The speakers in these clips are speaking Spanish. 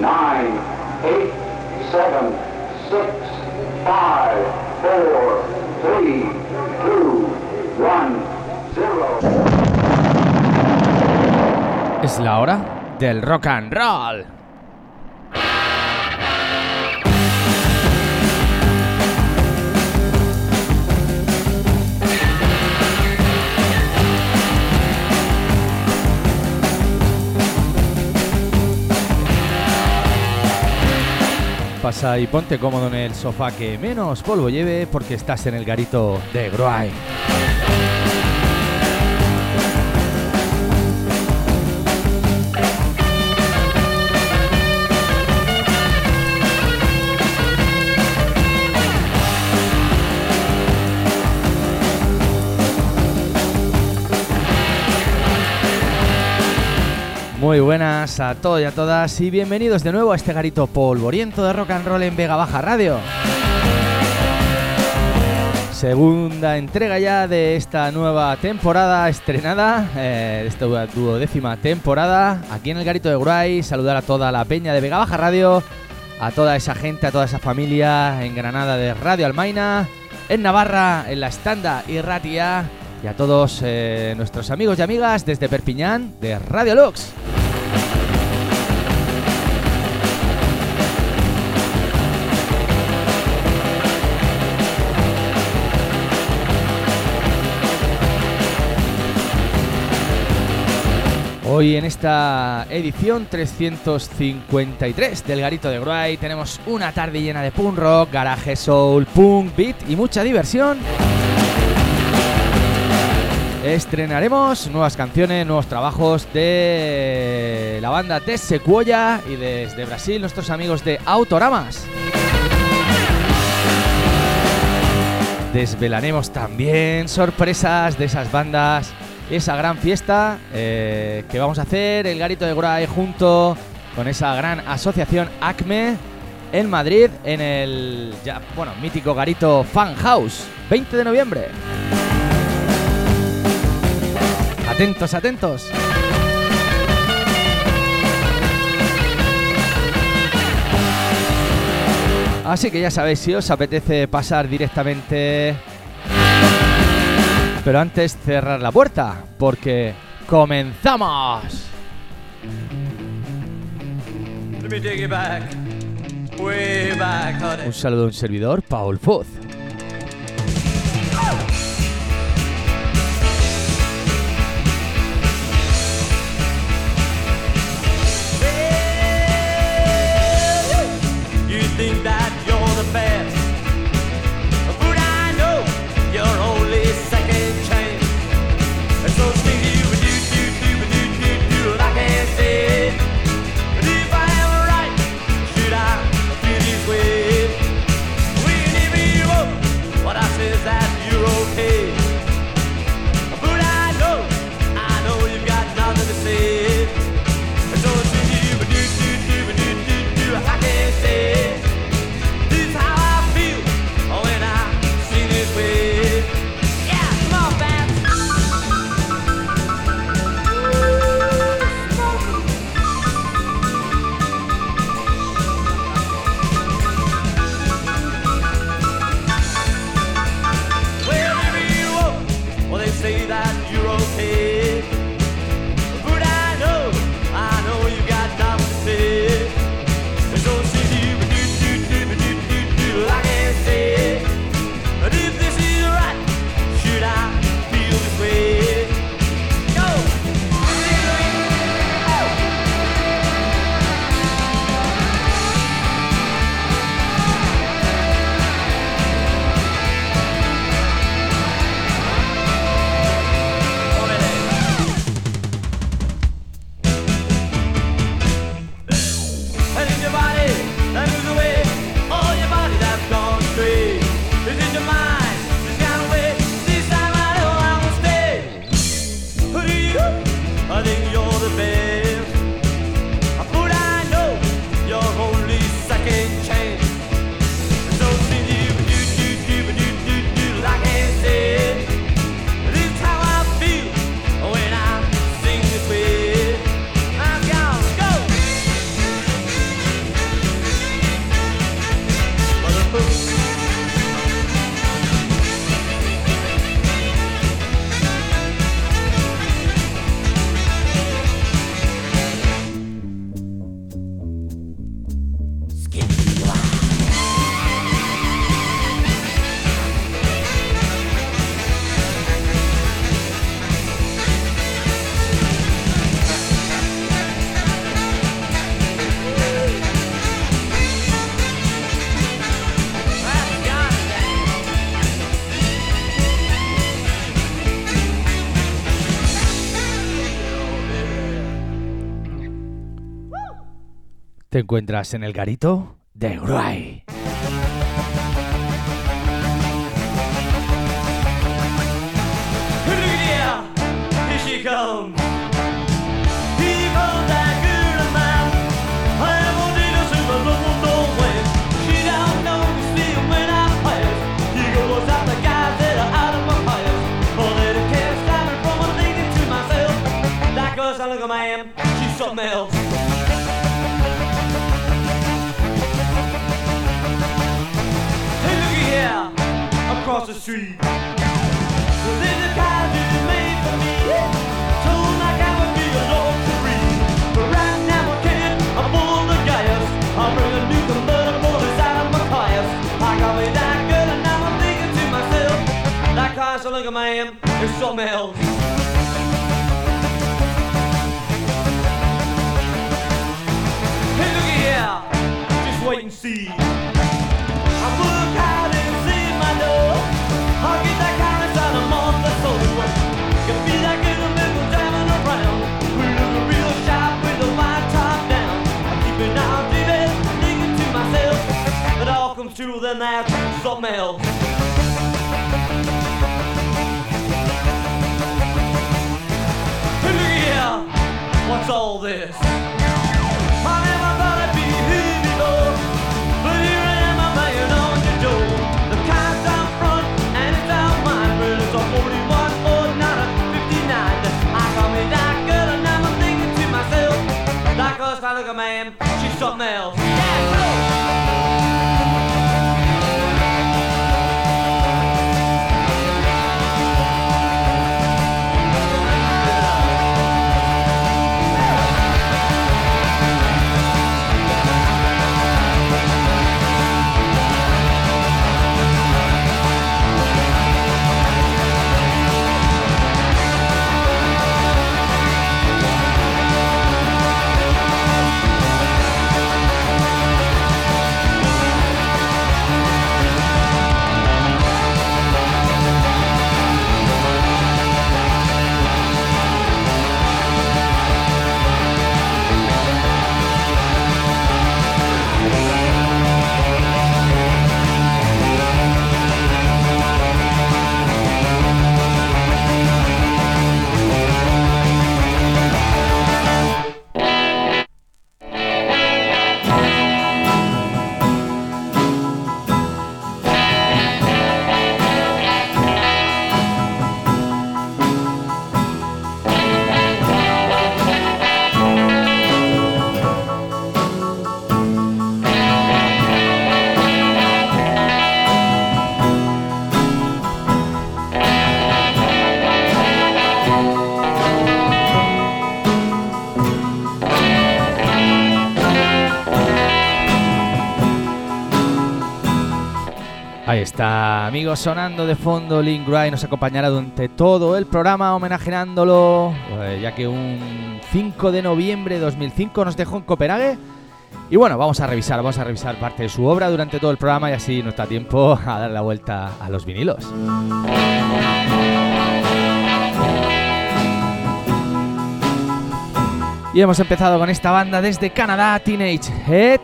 9, 8, 7, 6, 5, 4, 3, 2, 1, 0. Es la hora del rock and roll. Pasa y ponte cómodo en el sofá que menos polvo lleve porque estás en el garito de Gruay. Muy buenas a todos y a todas y bienvenidos de nuevo a este garito polvoriento de rock and roll en Vega Baja Radio. Segunda entrega ya de esta nueva temporada estrenada, de esta 12ª temporada, aquí en el garito de Gruay. Saludar a toda la peña de Vega Baja Radio, a toda esa gente, a toda esa familia en Granada de Radio Almaina, en Navarra, en la Estanda y Ratia, y a todos nuestros amigos y amigas desde Perpiñán de Radio Lux. Hoy en esta edición 353 del Garito de Gruay tenemos una tarde llena de punk rock, garage soul, punk, beat y mucha diversión. Estrenaremos nuevas canciones, nuevos trabajos de la banda de Sequoia y desde Brasil nuestros amigos de Autoramas. Desvelaremos también sorpresas de esas bandas, esa gran fiesta que vamos a hacer el Garito de Gruay junto con esa gran asociación ACME en Madrid en el mítico Garito Fan House, 20 de noviembre. Atentos, atentos. Así que ya sabéis, si os apetece pasar directamente, pero antes cerrar la puerta, porque ¡comenzamos! Un saludo a un servidor, Paul Foz. Think that you're the best, but I know you're only second chance. And so stinky you do, I can't say it. But if I am right, should I feel this way? Whenever you walk Te encuentras en el garito de Gruay. Yeah, here she comes. Here comes that girl of mine. I am on the super local doorway. She don't know me when I pass. Here goes out the guys that are out of my past. Oh, that I can't stop me from thinking to myself. That girl's a little man, she's something else. Hey, looky here, across the street. There's a guy who made for me. Told like I would be a luxury. But right now I can't afford the gas. I'll bring a new convertible inside of my class. I got me that good and now I'm thinking to myself, that car's a look at man, it's something else. Hey, looky here, just wait and see. I work hard and save my dough. I'll get that car inside a month or so. Can be that good and middle driving around. We look real sharp with the white top down. I keep it now, baby, thinking to myself, it all comes true, then that's something else. Hey, look here, what's all this? I never thought I'd be here before, but here I am, I'm banging on your door. The car's down front and it's out mine, but it's a 41 Ford, not a 59. I got me that girl and now I'm thinking to myself, that girl's not like a man, she's something else. Yeah, go! Ahí está, amigos, sonando de fondo. Link Wright nos acompañará durante todo el programa homenajeándolo, ya que un 5 de noviembre de 2005 nos dejó en Copenhague. Y bueno, vamos a revisar parte de su obra durante todo el programa y así nos da tiempo a dar la vuelta a los vinilos. Y hemos empezado con esta banda desde Canadá, Teenage Head,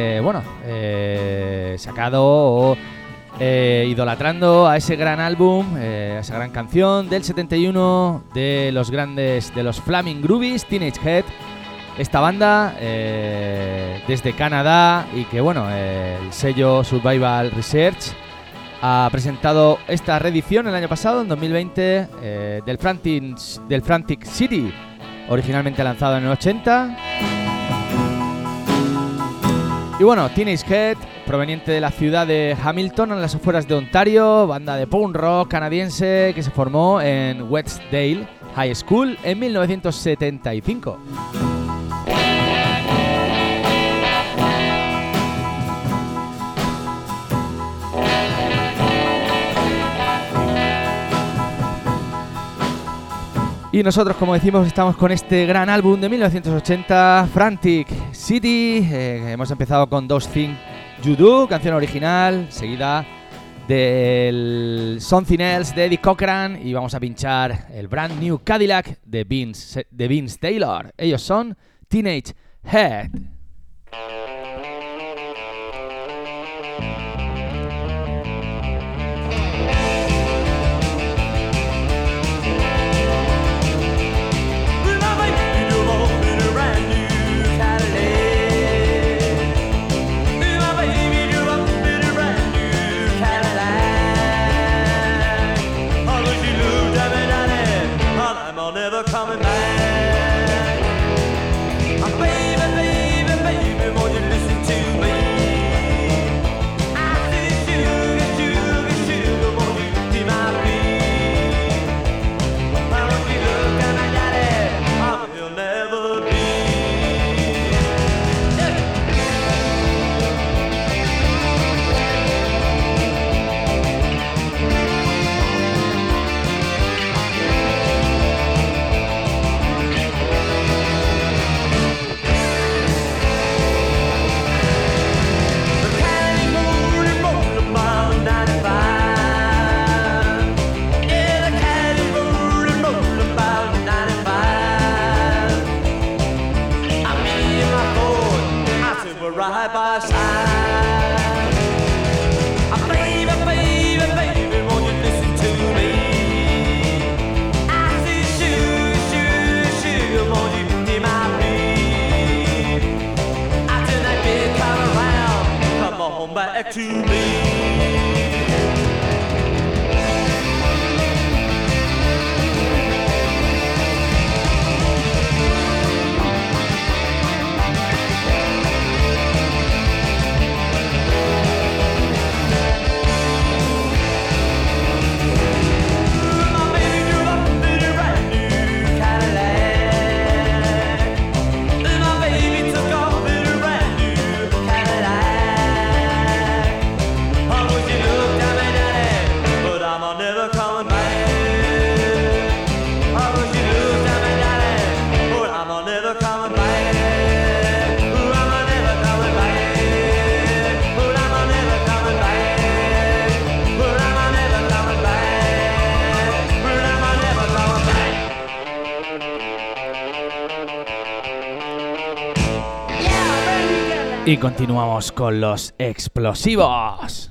sacado idolatrando a ese gran álbum, a esa gran canción del 71 de los grandes, de los Flaming Groovies, Teenage Head. Esta banda desde Canadá y que bueno, el sello Survival Research ha presentado esta reedición el año pasado, en 2020, del Frantic City, originalmente lanzado en el 80. Y bueno, Teenage Head, proveniente de la ciudad de Hamilton, en las afueras de Ontario, banda de punk rock canadiense que se formó en Westdale High School en 1975. Y nosotros, como decimos, estamos con este gran álbum de 1980, Frantic City. Hemos empezado con Those Things You Do, canción original, seguida del Something Else de Eddie Cochran, y vamos a pinchar el Brand New Cadillac de Vince Taylor. Ellos son Teenage Head. side by side. Baby, baby, baby, won't you listen to me? I say, sugar, sugar, sugar, won't you hear my plea? After that big come around, come on back to me. Y continuamos con los explosivos.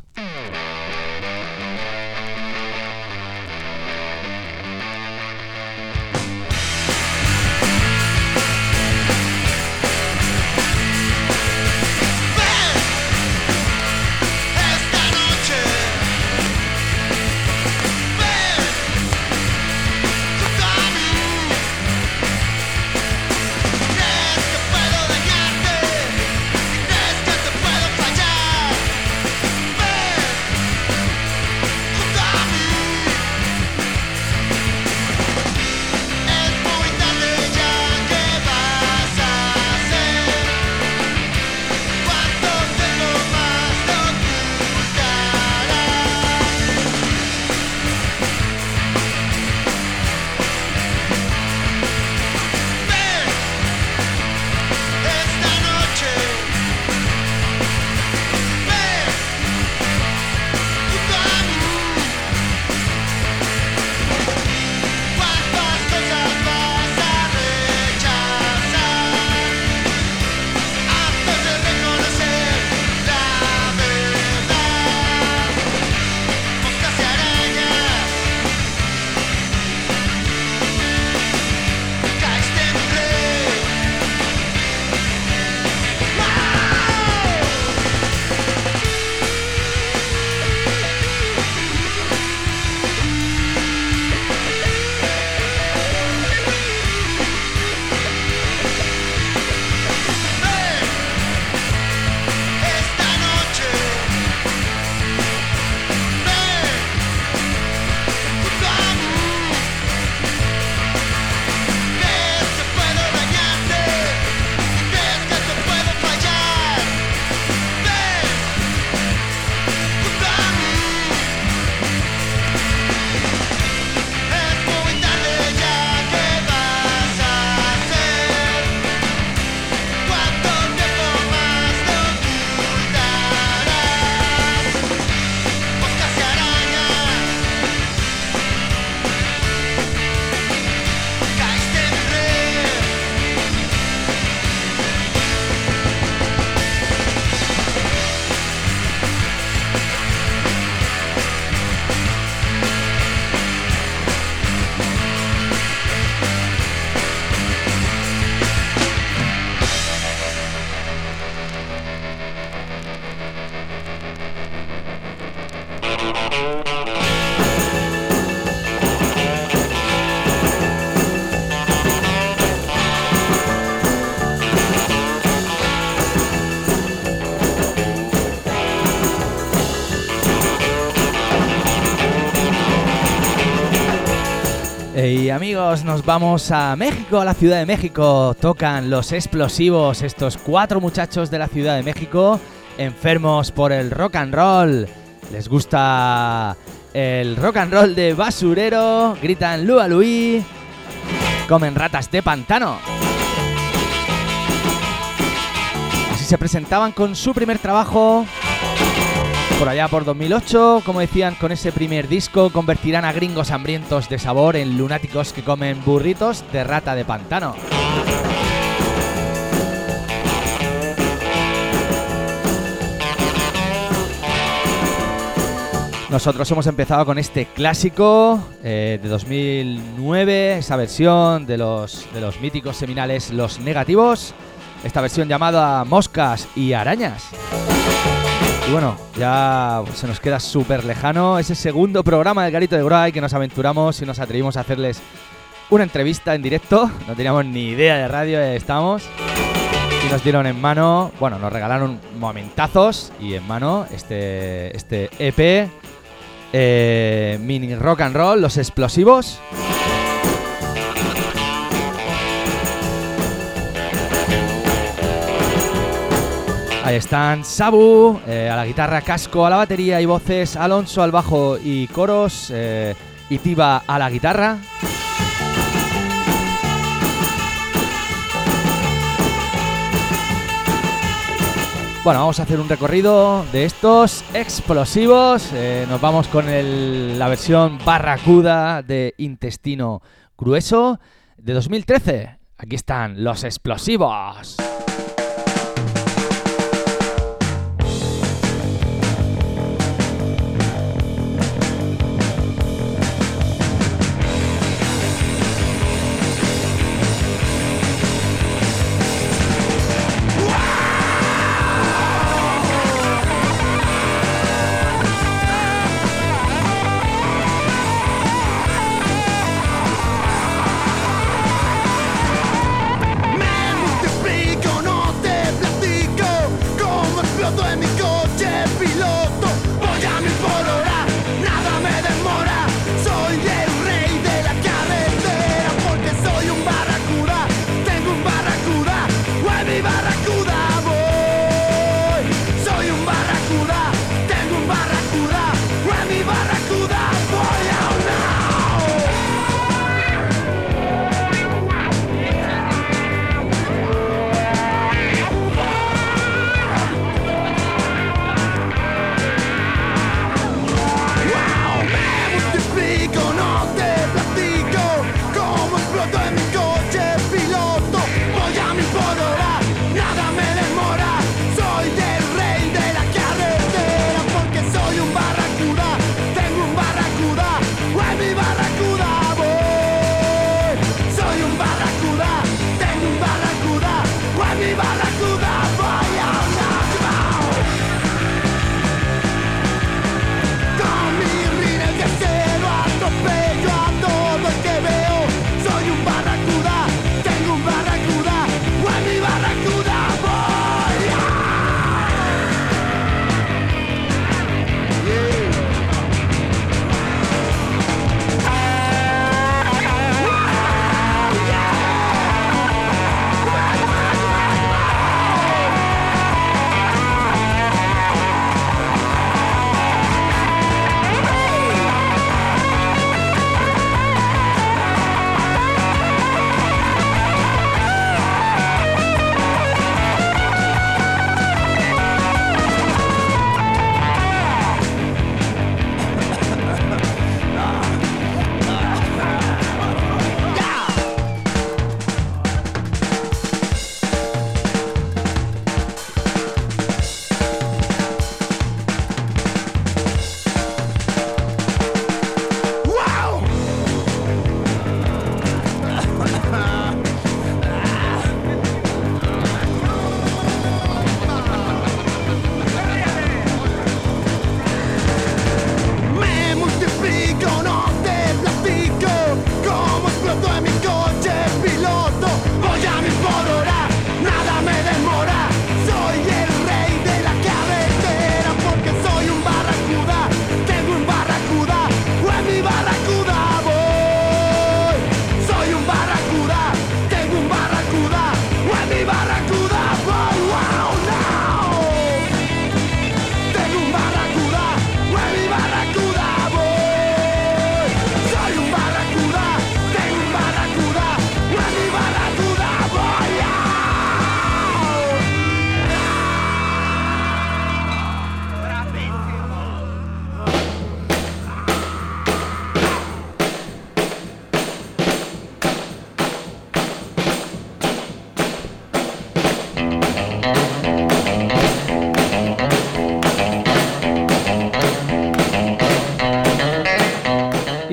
Y amigos, nos vamos a México, a la Ciudad de México. Tocan los explosivos, estos 4 muchachos de la Ciudad de México, enfermos por el rock and roll. Les gusta el rock and roll de basurero, gritan Lua Luí, comen ratas de pantano. Así se presentaban con su primer trabajo por allá por 2008, como decían, con ese primer disco convertirán a gringos hambrientos de sabor en lunáticos que comen burritos de rata de pantano. Nosotros hemos empezado con este clásico de 2009, esa versión de los míticos seminales Los Negativos, esta versión llamada Moscas y Arañas. Y bueno, ya se nos queda súper lejano ese segundo programa del Garito de Gray que nos aventuramos y nos atrevimos a hacerles una entrevista en directo. No teníamos ni idea de radio, estábamos. Y nos dieron en mano, bueno, nos regalaron momentazos y en mano este EP mini rock and roll, Los Explosivos. Ahí están Sabu a la guitarra, Casco a la batería y voces, Alonso al bajo y coros, y Tiba a la guitarra. Bueno, vamos a hacer un recorrido de estos explosivos. Nos vamos con la versión barracuda de Intestino Grueso de 2013. Aquí están Los Explosivos. Man with the big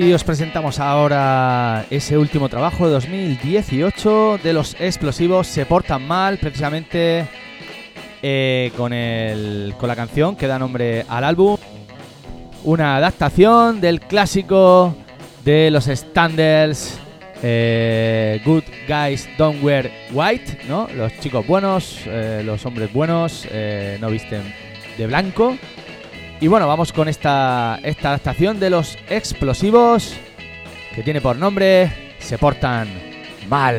Y os presentamos ahora ese último trabajo de 2018 de Los Explosivos. Se portan mal, precisamente con la canción que da nombre al álbum. Una adaptación del clásico de los Standards, Good Guys Don't Wear White, ¿no? Los chicos buenos, los hombres buenos no visten de blanco. Y bueno, vamos con esta adaptación de Los Explosivos, que tiene por nombre Se portan mal.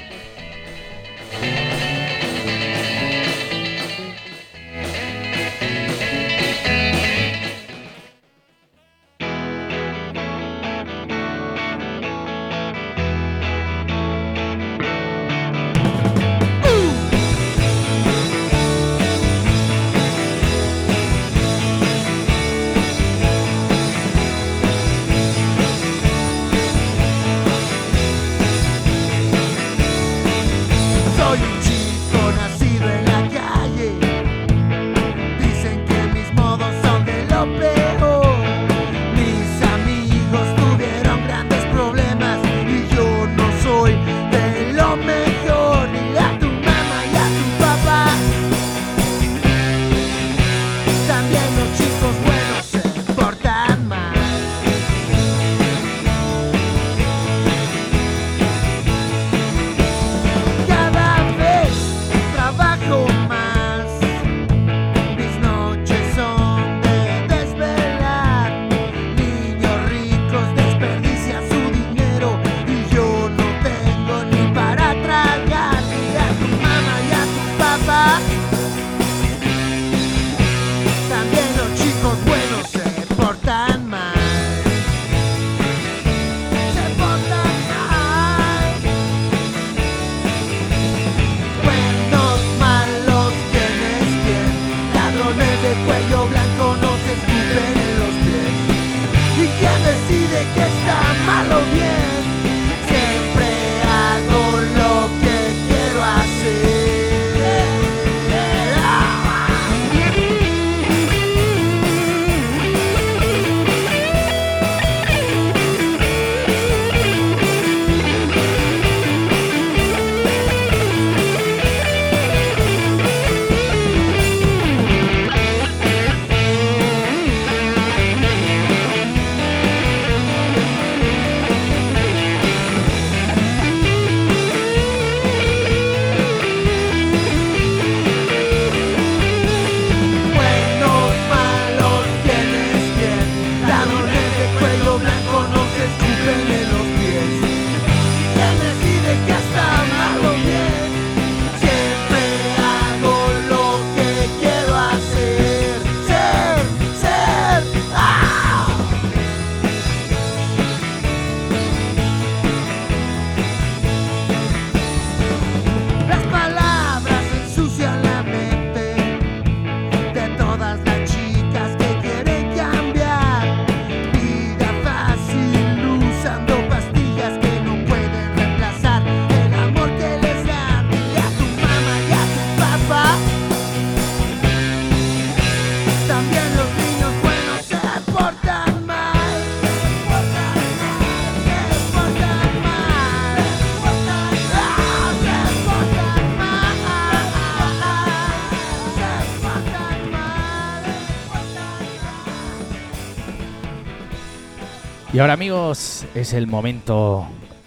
Y ahora, amigos, es el momento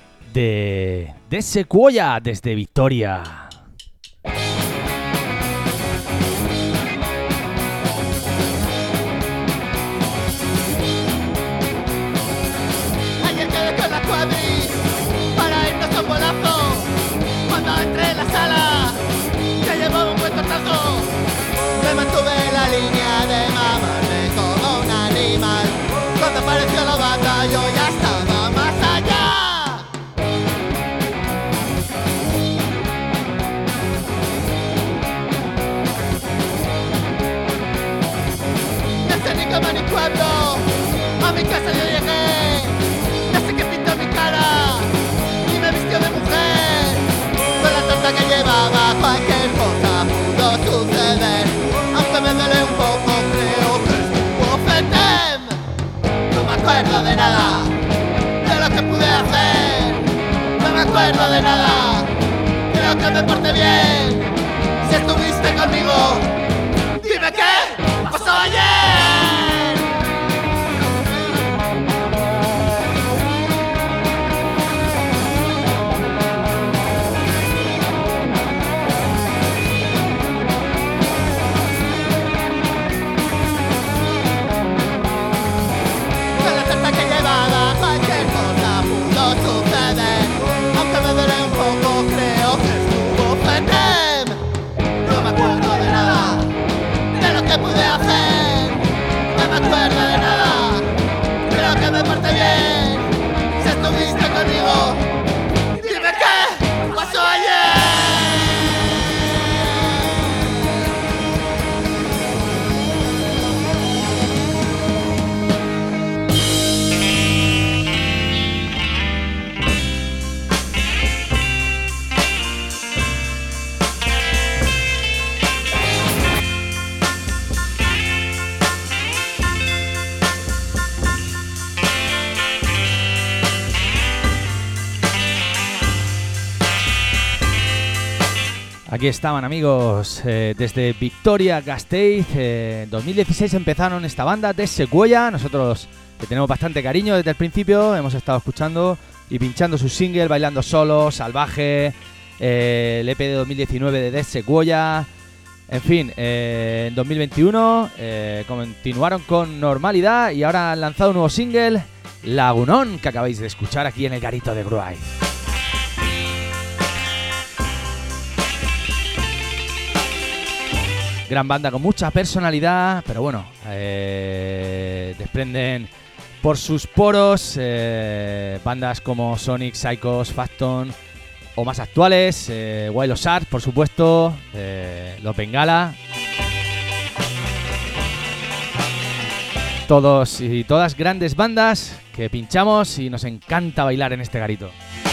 de Sequoia desde Victoria. Ayer quedé con la cuadri para irnos a un bolazo. Cuando entré en la sala ya llevaba un buen tortazo. Me mantuve en la línea de mamarme como un animal. Cuando apareció la banda yo ya estaba más allá. No sé ni cómo ni cuándo a mi casa yo llegué. No sé qué pintó mi cara y me vistió de mujer. Con la torta que llevaba cualquier cosa pudo suceder. Aunque me duele un poco, creo que estuvo fetem. No me acuerdo de nada. acuerdo de nada. Creo que me porté bien. Si estuviste conmigo, dime qué pasó ayer. Con la certeza que llevaba, cualquier cosa pudo suceder. Aunque me duele un poco, creo que estuvo fatal. No me acuerdo de nada, de lo que pude hacer. No me acuerdo de nada, creo que me porté bien. Si estuviste conmigo, dime qué pasó ayer. Aquí estaban, amigos, desde Vitoria-Gasteiz. En 2016 empezaron esta banda de Sequoia. Nosotros le tenemos bastante cariño desde el principio. Hemos estado escuchando y pinchando su single, Bailando Solo, Salvaje, el EP de 2019 de Sequoia. En fin, en 2021 continuaron con normalidad y ahora han lanzado un nuevo single, Lagunón, que acabáis de escuchar aquí en el Garito de Gruay. Gran banda con mucha personalidad, pero bueno, desprenden por sus poros bandas como Sonic, Psychos, Facton o más actuales, Wild Art, por supuesto, Los Bengala. Todos y todas grandes bandas que pinchamos y nos encanta bailar en este garito.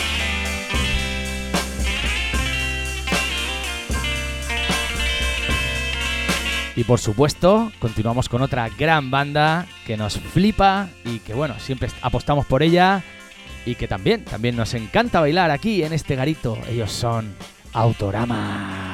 Y por supuesto, continuamos con otra gran banda que nos flipa y que bueno, siempre apostamos por ella y que también nos encanta bailar aquí en este garito. Ellos son Autogramas.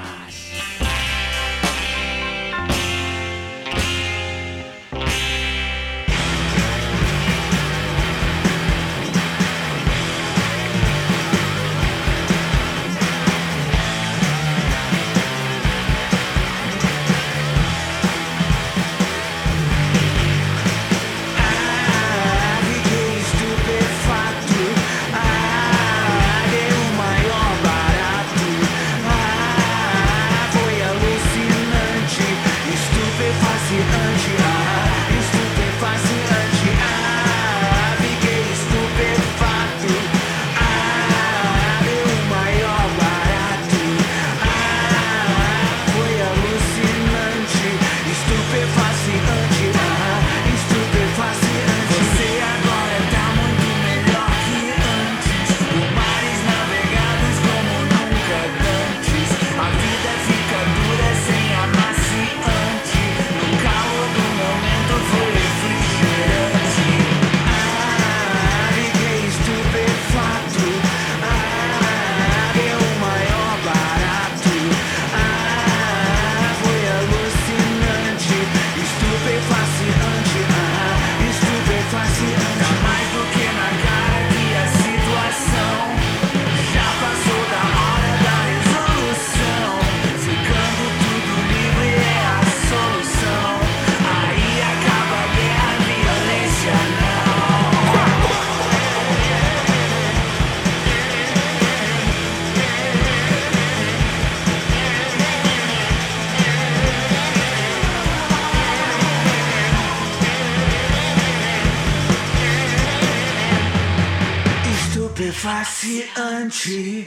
Estupefaciente,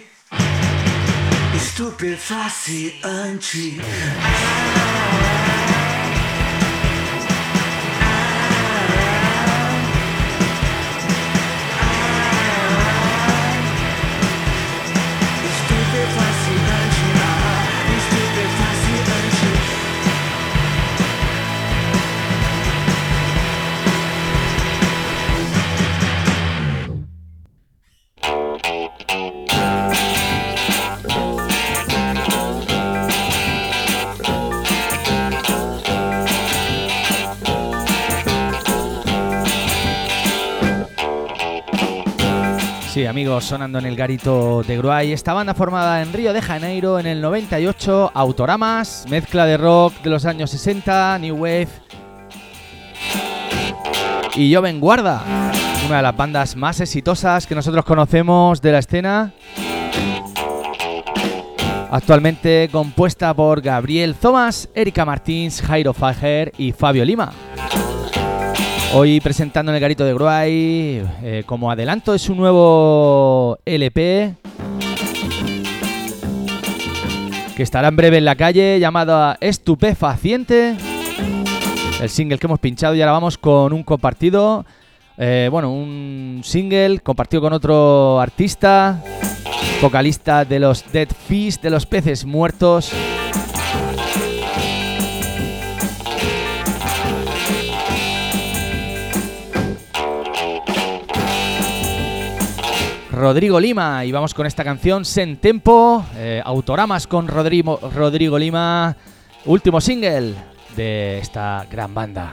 estupefaciente. Sí, amigos, sonando en el garito de Gruay. Esta banda formada en Río de Janeiro en el 98, Autoramas, mezcla de rock de los años 60, New Wave y Joven Guarda, una de las bandas más exitosas que nosotros conocemos de la escena. Actualmente compuesta por Gabriel Thomas, Erika Martins, Jairo Fager y Fabio Lima. Hoy presentando en el garito de Gruay como adelanto de su nuevo LP que estará en breve en la calle, llamado Estupefaciente. El single que hemos pinchado, y ahora vamos con un compartido, un single compartido con otro artista, vocalista de los Dead Fish, de los Peces Muertos. Rodrigo Lima, y vamos con esta canción Sen Tempo, Autoramas con Rodrigo Lima, último single de esta gran banda.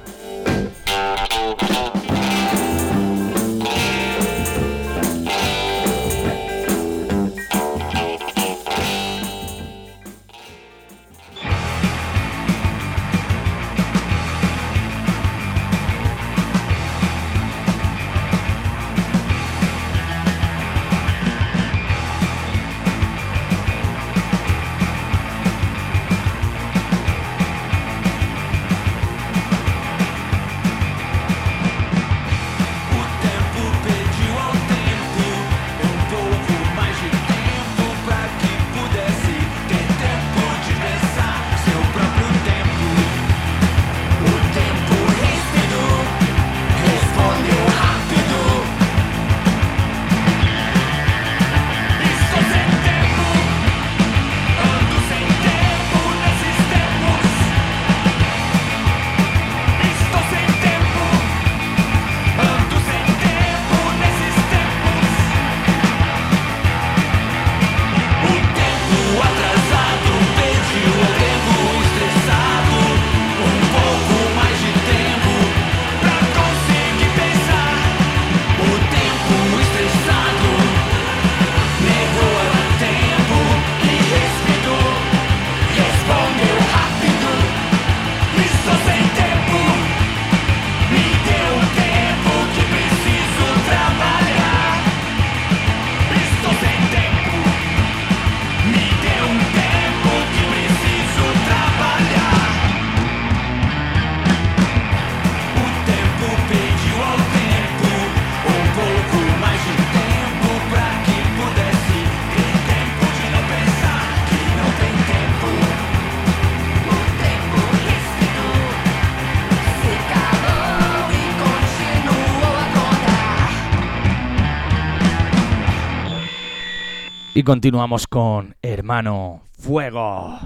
Y continuamos con Hermano Fuego.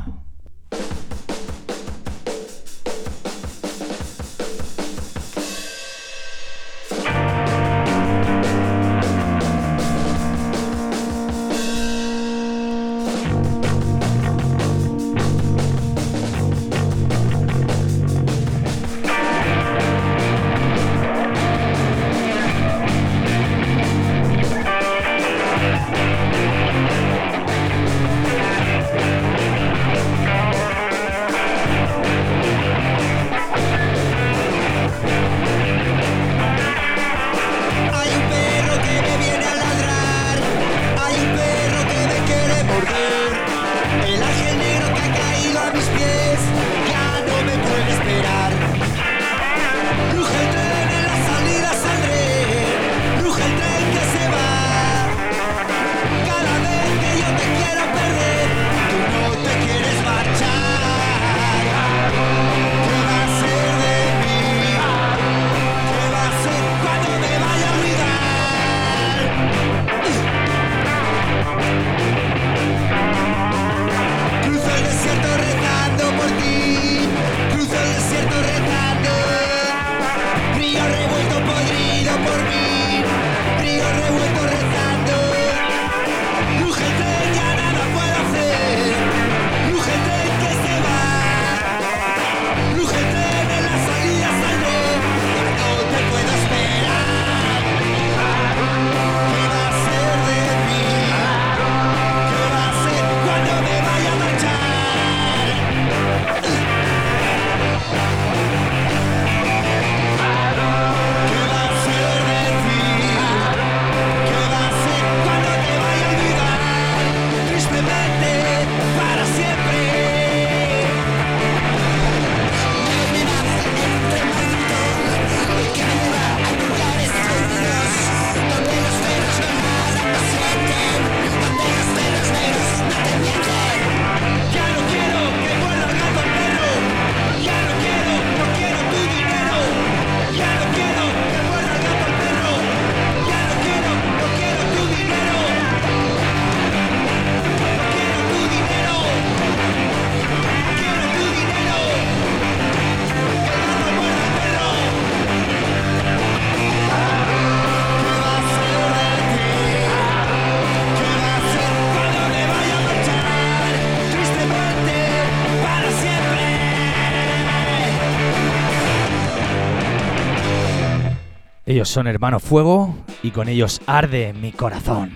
Ellos son Hermano Fuego y con ellos arde mi corazón.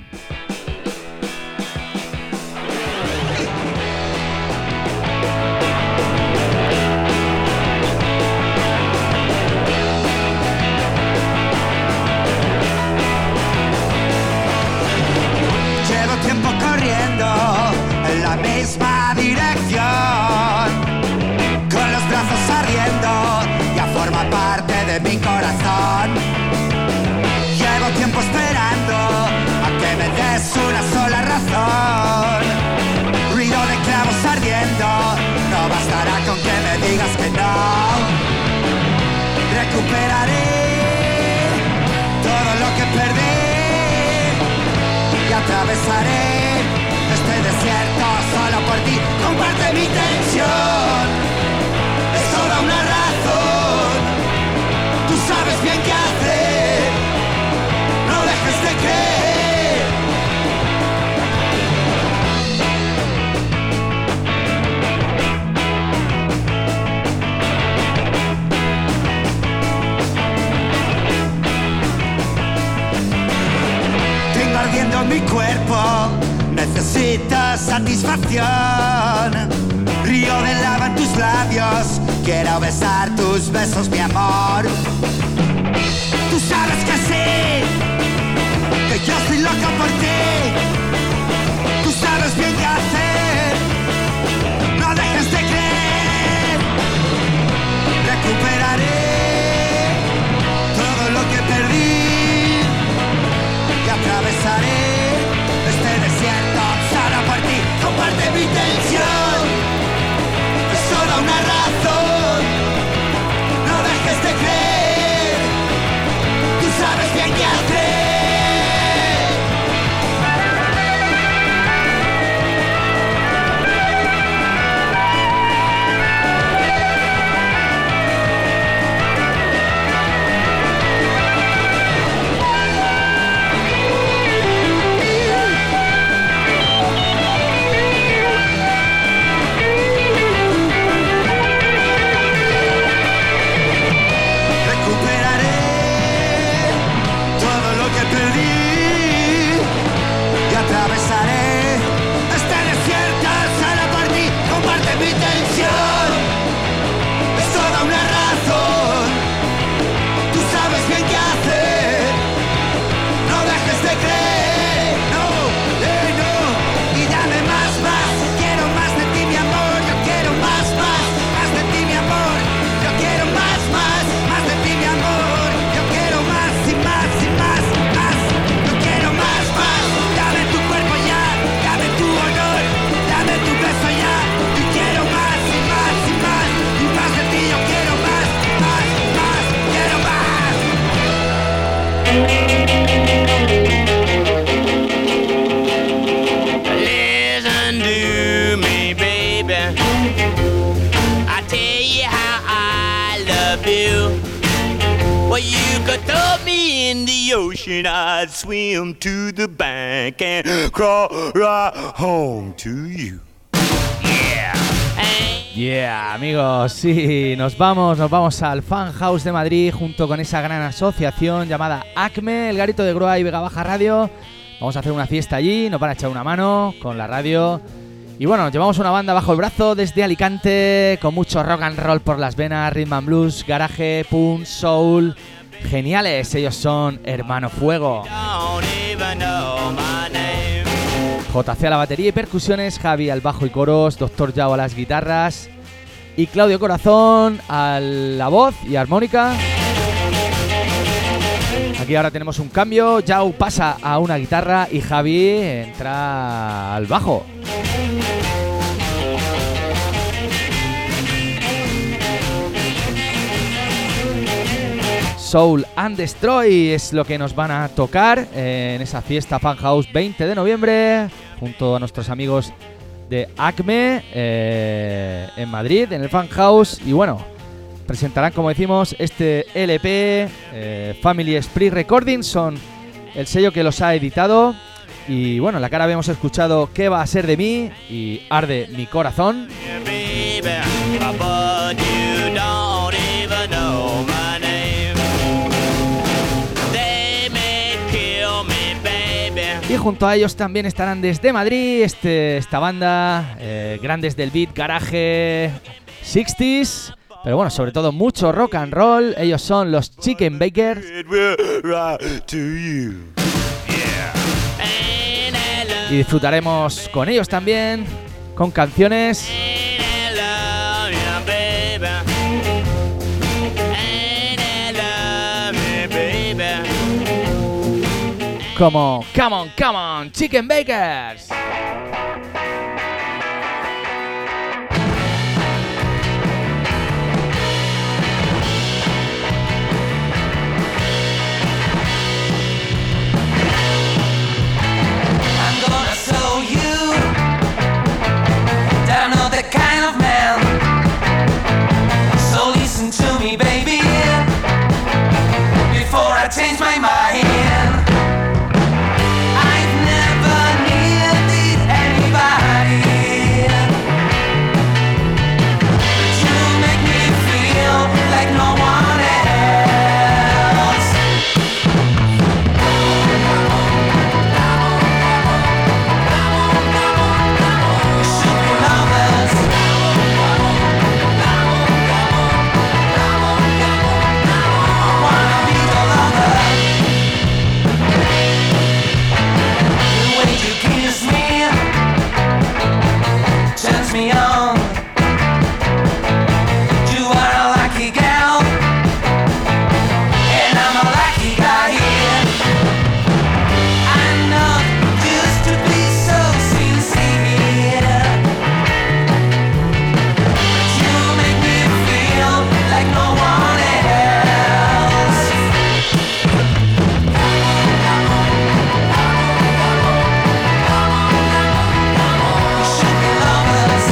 Llevo tiempo corriendo en la misma dirección, con los brazos ardiendo, ya forma parte de mi corazón. Llevo tiempo esperando a que me des una sola razón. Ruido de clavos ardiendo, no bastará con que me digas que no. Recuperaré todo lo que perdí y atravesaré este desierto solo por ti. Comparte mi tensión, es toda una razón. Tú sabes bien qué hacer, no dejes de creer. Tengo ardiendo mi cuerpo, necesitas satisfacción. Río de lava en tus labios, quiero besar tus besos, mi amor. Tú sabes que sí, que yo estoy loco por ti. Tú sabes bien qué hacer, no dejes de creer. Recuperaré todo lo que perdí y atravesaré este desierto solo por ti. Comparte mi tensión, es toda una razón. No dejes de creer, tú sabes bien qué hacer. Atravesaré este desierto solo por ti. Comparte mi tensión, es toda una razón. Tú sabes bien qué hacer, no dejes de creer. No, no, y dame más, quiero más de ti, mi amor. Yo quiero más de ti, mi amor. Yo quiero más de ti, mi amor. Yo quiero más y más y más. Yo quiero más. Dame tu cuerpo ya, dame tu honor, dame tu beso ya. Yo quiero más y más y más, y más de ti. Yo quiero más, quiero más. Listen to me, baby. I tell you how I love you. Well, you could throw me in the ocean, I'd swim to the bank and crawl right home to you. Yeah. Yeah, amigos, sí, nos vamos al Fan House de Madrid junto con esa gran asociación llamada ACME, el Garito de Grua y Vega Baja Radio. Vamos a hacer una fiesta allí, nos van a echar una mano con la radio. Y bueno, nos llevamos una banda bajo el brazo desde Alicante, con mucho rock and roll por las venas, rhythm and blues, garaje, punk, soul. Geniales, ellos son Hermano Fuego. Don't even know my name. JC a la batería y percusiones, Javi al bajo y coros, Dr. Yao a las guitarras y Claudio Corazón a la voz y armónica. Aquí ahora tenemos un cambio, Yao pasa a una guitarra y Javi entra al bajo. Soul and Destroy es lo que nos van a tocar en esa fiesta Fan House 20 de noviembre junto a nuestros amigos de ACME en Madrid, en el Fan House. Y bueno, presentarán, como decimos, este LP. Family Spree Recordings son el sello que los ha editado. Y bueno, en la cara habíamos escuchado ¿Qué va a ser de mí? Y Arde mi corazón. junto a ellos también estarán desde Madrid esta banda, grandes del beat, garaje, 60s, pero bueno, sobre todo mucho rock and roll. Ellos son los Chicken Bakers. Y disfrutaremos con ellos también, con canciones como Come On, Come On, Chicken Bakers. To me, baby, before I change my mind. I've never needed anybody, but you make me feel like no one else. We should be lovers. Me on. You are a lucky gal, and I'm a lucky guy here. I know used to be so sincere, but you make me feel like no one else. We should be lovers.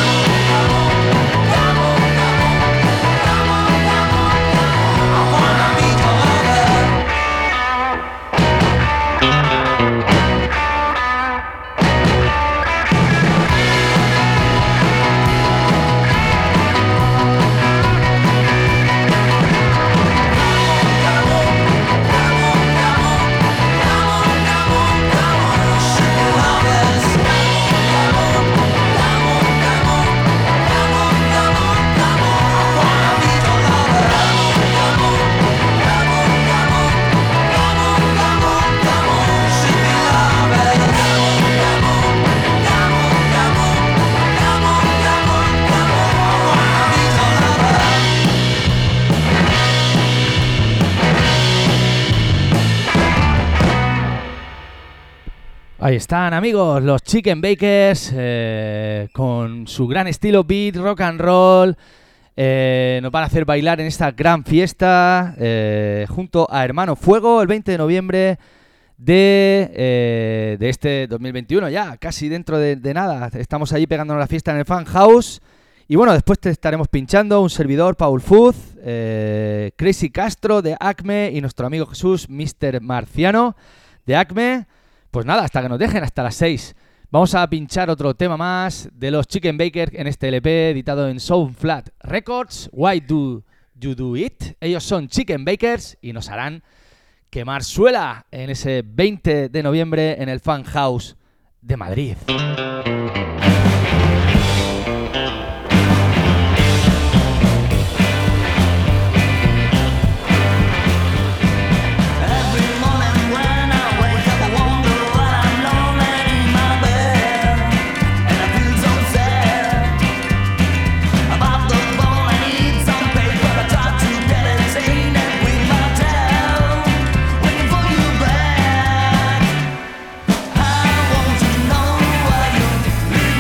Ahí están, amigos, los Chicken Bakers, con su gran estilo beat, rock and roll. Nos van a hacer bailar en esta gran fiesta junto a Hermano Fuego el 20 de noviembre de este 2021, ya casi dentro de nada. Estamos allí pegándonos la fiesta en el Fan House. Y bueno, después te estaremos pinchando un servidor, Paul Fuz, Crazy Castro de Acme y nuestro amigo Jesús, Mr. Marciano de Acme. Pues nada, hasta que nos dejen, hasta las 6. Vamos a pinchar otro tema más de los Chicken Bakers en este LP editado en Soundflat Records. Why Do You Do It? Ellos son Chicken Bakers y nos harán quemar suela en ese 20 de noviembre en el Fan House de Madrid. I want to know why you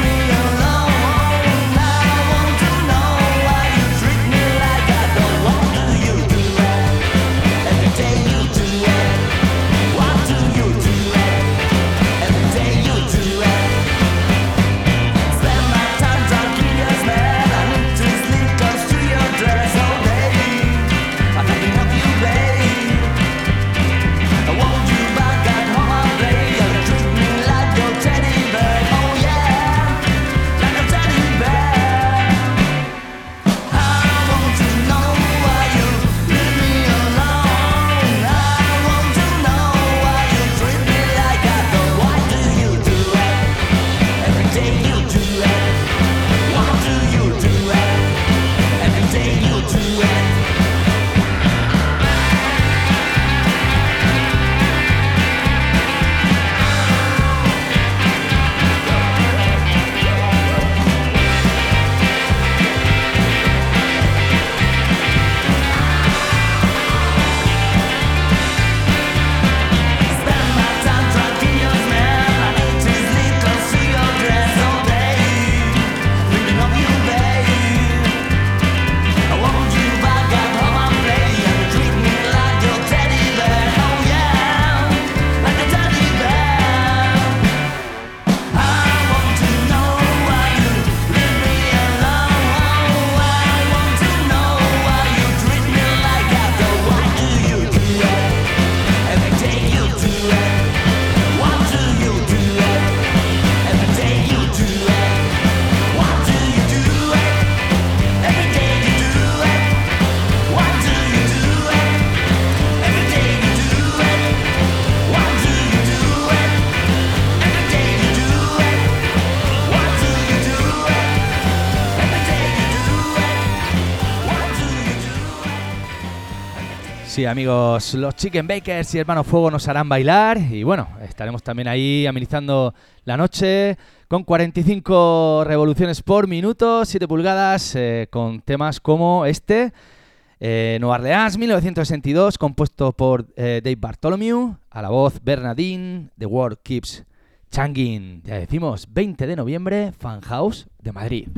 Pues sí, amigos, los Chicken Bakers y Hermano Fuego nos harán bailar y bueno, estaremos también ahí amenizando la noche con 45 revoluciones por minuto, 7 pulgadas, con temas como este, Nueva Orleans, 1962, compuesto por Dave Bartholomew, a la voz Bernardine, The World Keeps Changing. Ya decimos, 20 de noviembre, Fan House de Madrid.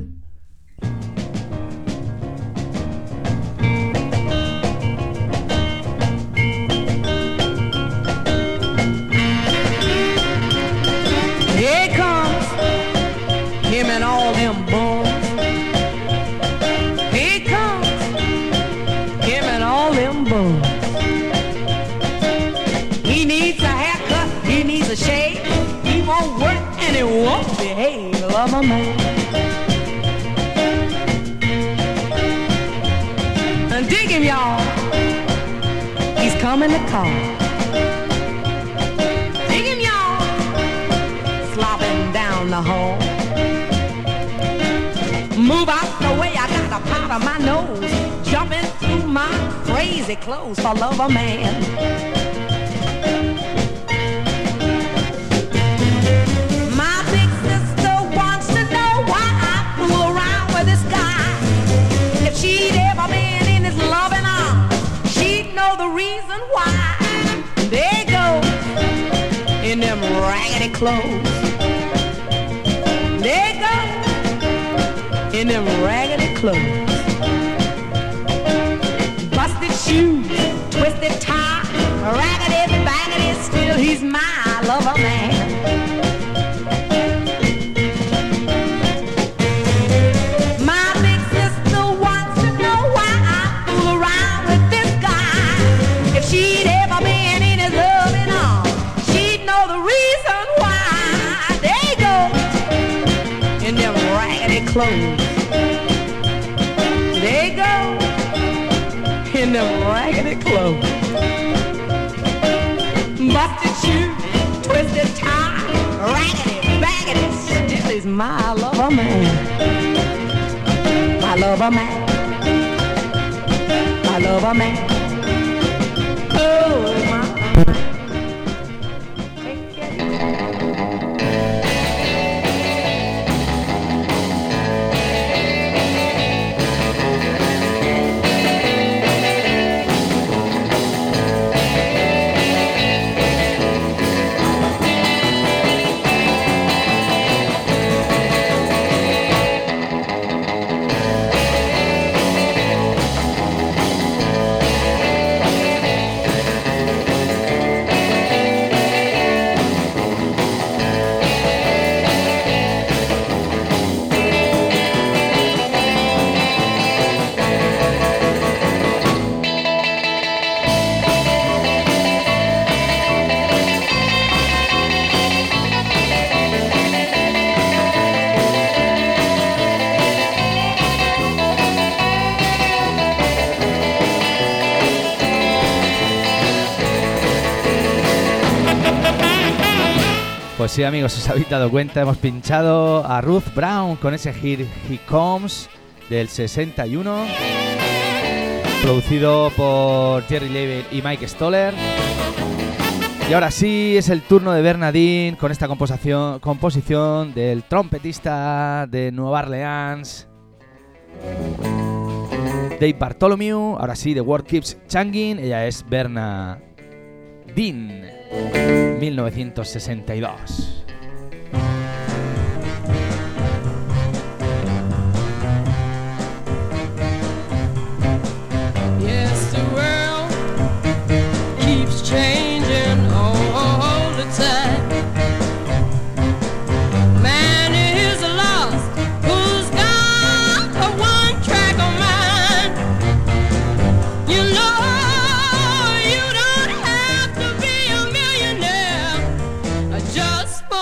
Here comes him and all them boys. Here comes him and all them boys. He needs a haircut, he needs a shave. He won't work and he won't behave. Love a man. And dig him, y'all. He's coming to call. Slopping down the hall. Move out the way, I got a powder my nose. Jumping through my crazy clothes for love a man. My big sister wants to know why I fool around with this guy. If she'd ever been in his loving arms, she'd know the reason why. There you go, in them raggedy clothes. There you go, in them raggedy clothes. Busted shoes, twisted tie, raggedy, baggedy, still he's my lover man. My big sister wants to know why I fool around with this guy. If she'd ever been in his loving arms, she'd know the reason why. There you go, in them raggedy clothes. There you go, in them raggedy clothes. Busted shoes, twisted tie, raggedy, baggedy, still is my lover man. My lover man. My lover man. Oh, my. Pues sí, amigos, os habéis dado cuenta, hemos pinchado a Ruth Brown con ese Here He Comes del 61, producido por Jerry Leiber y Mike Stoller. Y ahora sí, es el turno de Bernardine con esta composición del trompetista de Nueva Orleans, Dave Bartholomew. Ahora sí, The World Keeps Changing. Ella es Bernardine, 1962. Yes, the world keeps changing all the time. Man is lost who's got a one-track mind. You know you don't have to be a millionaire just for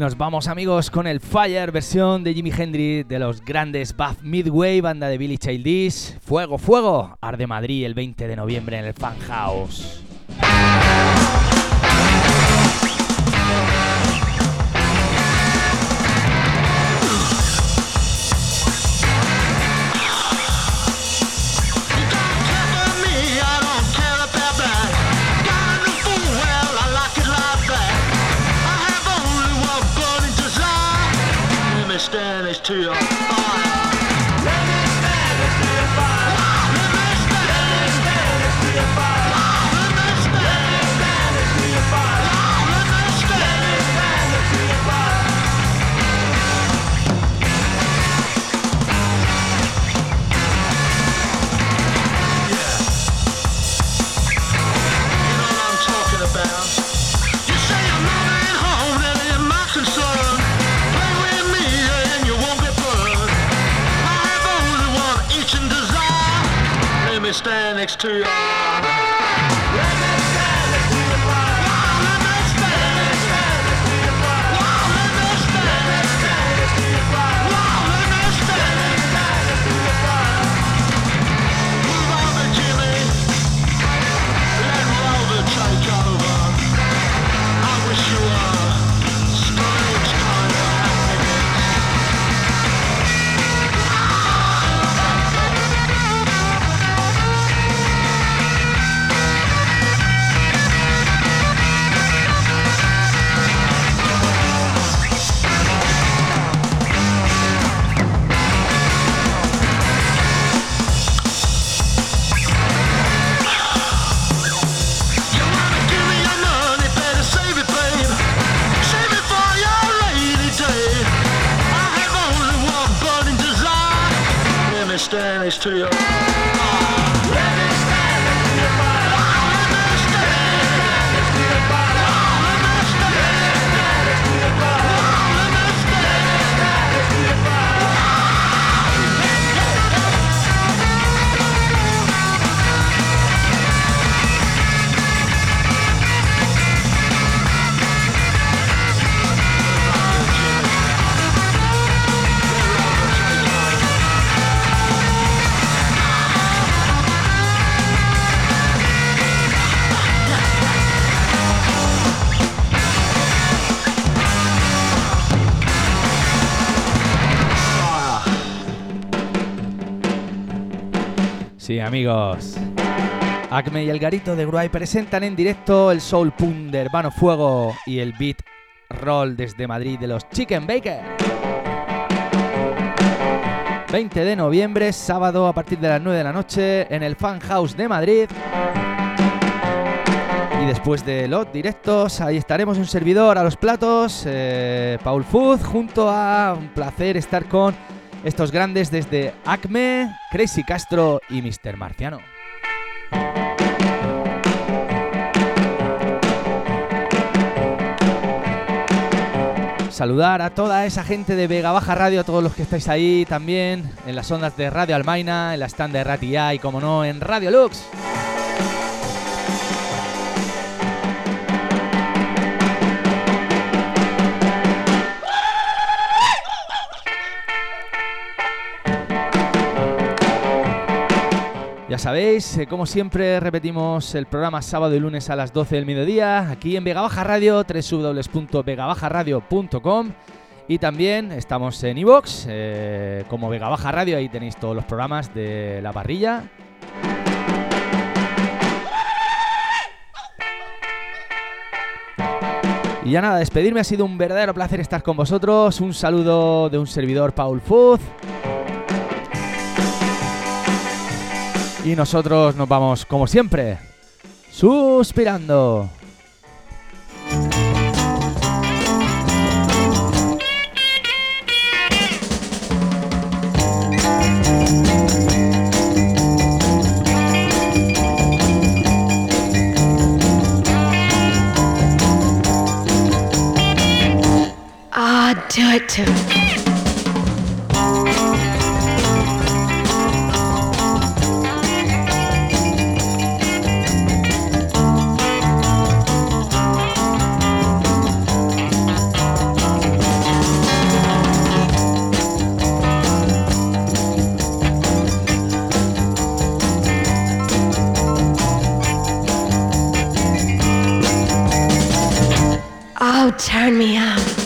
nos vamos, amigos, con el Fire, versión de Jimi Hendrix de los grandes Bath Midway, banda de Billy Childish. Fuego, fuego, arde Madrid el 20 de noviembre en el Fan House. Stand is to your fire. Let me stand is to your fire. Let me stand is to your fire. Let me stand is to your fire. Let me stand is to your fire. Yeah. You know what I'm talking about. You say your mama ain't home, that ain't my concern. Stand next to you. Let me stand next to your fire. Let me stand next to your fire. Let me stand next to your fire. Let me stand next to your fire. Move over, Jimmy. Let Rover take over. I wish you were strange kind of happiness. Stand next to your fire. Let me stand next to your fire. Let me stand next to your fire. Let me stand next to your fire. Let me stand next to your fire. Sí, amigos. Acme y el Garito de Gruay presentan en directo el Soul Punk de Hermano Fuego y el Beat Roll desde Madrid de los Chicken Baker. 20 de noviembre, sábado, a partir de las 9 de la noche, en el Fan House de Madrid. Y después de los directos, ahí estaremos un servidor a los platos, Paul Fuz, junto a un placer estar con estos grandes desde Acme, Crazy Castro y Mr. Marciano. Saludar a toda esa gente de Vega Baja Radio, a todos los que estáis ahí también, en las ondas de Radio Almaina, en la stand de Ratia y, como no, en Radio Lux. Ya sabéis, como siempre, repetimos el programa sábado y lunes a las 12 del mediodía, aquí en Vega Baja Radio, www.vegabajaradio.com, y también estamos en iVoox, como Vega Baja Radio, ahí tenéis todos los programas de la parrilla. Y ya nada, despedirme, ha sido un verdadero placer estar con vosotros, un saludo de un servidor, Paul Fuz. Y nosotros nos vamos, como siempre, suspirando. Ah, do it too. Oh, turn me out.